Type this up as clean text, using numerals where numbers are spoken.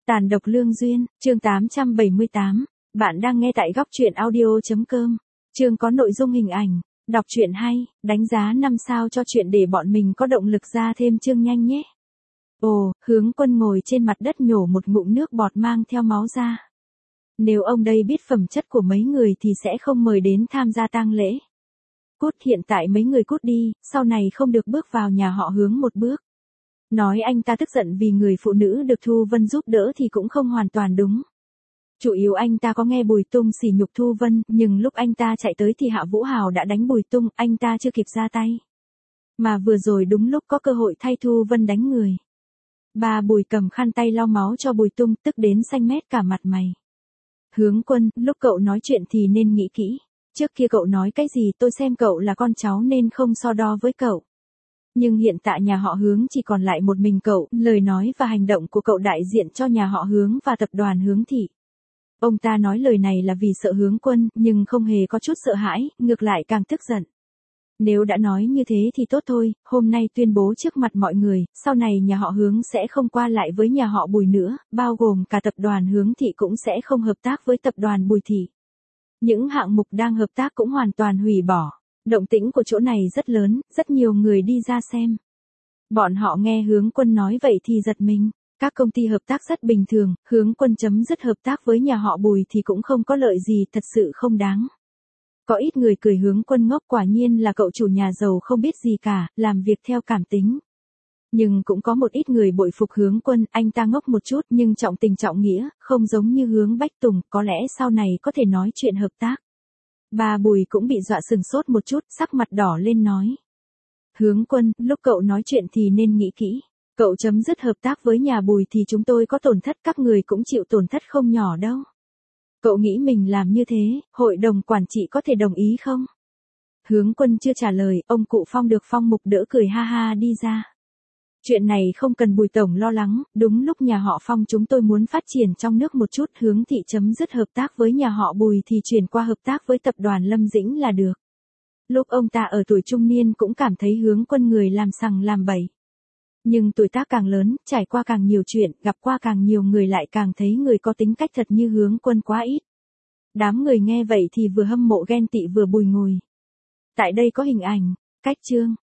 Tàn độc lương duyên, chương 878. Bạn đang nghe tại góc truyện audio.com. Chương có nội dung hình ảnh. Đọc truyện hay, đánh giá 5 sao cho chuyện để bọn mình có động lực ra thêm chương nhanh nhé. Ồ, Hướng Quân ngồi trên mặt đất nhổ một ngụm nước bọt mang theo máu ra. Nếu ông đây biết phẩm chất của mấy người thì sẽ không mời đến tham gia tang lễ. Cút, hiện tại mấy người cút đi, sau này không được bước vào nhà họ Hướng một bước. Nói anh ta tức giận vì người phụ nữ được Thu Vân giúp đỡ thì cũng không hoàn toàn đúng. Chủ yếu anh ta có nghe Bùi Tung sỉ nhục Thu Vân, nhưng lúc anh ta chạy tới thì Hạ Vũ Hào đã đánh Bùi Tung, anh ta chưa kịp ra tay. Mà vừa rồi đúng lúc có cơ hội thay Thu Vân đánh người. Bà Bùi cầm khăn tay lau máu cho Bùi Tung, tức đến xanh mét cả mặt mày. Hướng Quân, lúc cậu nói chuyện thì nên nghĩ kỹ. Trước kia cậu nói cái gì tôi xem cậu là con cháu nên không so đo với cậu. Nhưng hiện tại nhà họ Hướng chỉ còn lại một mình cậu, lời nói và hành động của cậu đại diện cho nhà họ Hướng và tập đoàn Hướng Thị. Ông ta nói lời này là vì sợ Hướng Quân, nhưng không hề có chút sợ hãi, ngược lại càng tức giận. Nếu đã nói như thế thì tốt thôi, hôm nay tuyên bố trước mặt mọi người, sau này nhà họ Hướng sẽ không qua lại với nhà họ Bùi nữa, bao gồm cả tập đoàn Hướng Thị cũng sẽ không hợp tác với tập đoàn Bùi Thị. Những hạng mục đang hợp tác cũng hoàn toàn hủy bỏ. Động tĩnh của chỗ này rất lớn, rất nhiều người đi ra xem. Bọn họ nghe Hướng Quân nói vậy thì giật mình. Các công ty hợp tác rất bình thường, Hướng Quân chấm dứt hợp tác với nhà họ Bùi thì cũng không có lợi gì, thật sự không đáng. Có ít người cười Hướng Quân ngốc, quả nhiên là cậu chủ nhà giàu không biết gì cả, làm việc theo cảm tính. Nhưng cũng có một ít người bội phục Hướng Quân, anh ta ngốc một chút nhưng trọng tình trọng nghĩa, không giống như Hướng Bách Tùng, có lẽ sau này có thể nói chuyện hợp tác. Bà Bùi cũng bị dọa sừng sốt một chút, sắc mặt đỏ lên nói. Hướng Quân, lúc cậu nói chuyện thì nên nghĩ kỹ. Cậu chấm dứt hợp tác với nhà Bùi thì chúng tôi có tổn thất, các người cũng chịu tổn thất không nhỏ đâu. Cậu nghĩ mình làm như thế, hội đồng quản trị có thể đồng ý không? Hướng Quân chưa trả lời, ông cụ Phong được Phong Mục đỡ cười ha ha đi ra. Chuyện này không cần Bùi Tổng lo lắng, đúng lúc nhà họ Phong chúng tôi muốn phát triển trong nước một chút, Hướng Thị chấm dứt hợp tác với nhà họ Bùi thì chuyển qua hợp tác với tập đoàn Lâm Dĩnh là được. Lúc ông ta ở tuổi trung niên cũng cảm thấy Hướng Quân người làm sằng làm bậy. Nhưng tuổi tác càng lớn, trải qua càng nhiều chuyện, gặp qua càng nhiều người lại càng thấy người có tính cách thật như Hướng Quân quá ít. Đám người nghe vậy thì vừa hâm mộ ghen tị vừa bùi ngùi. Tại đây có hình ảnh, cách chương.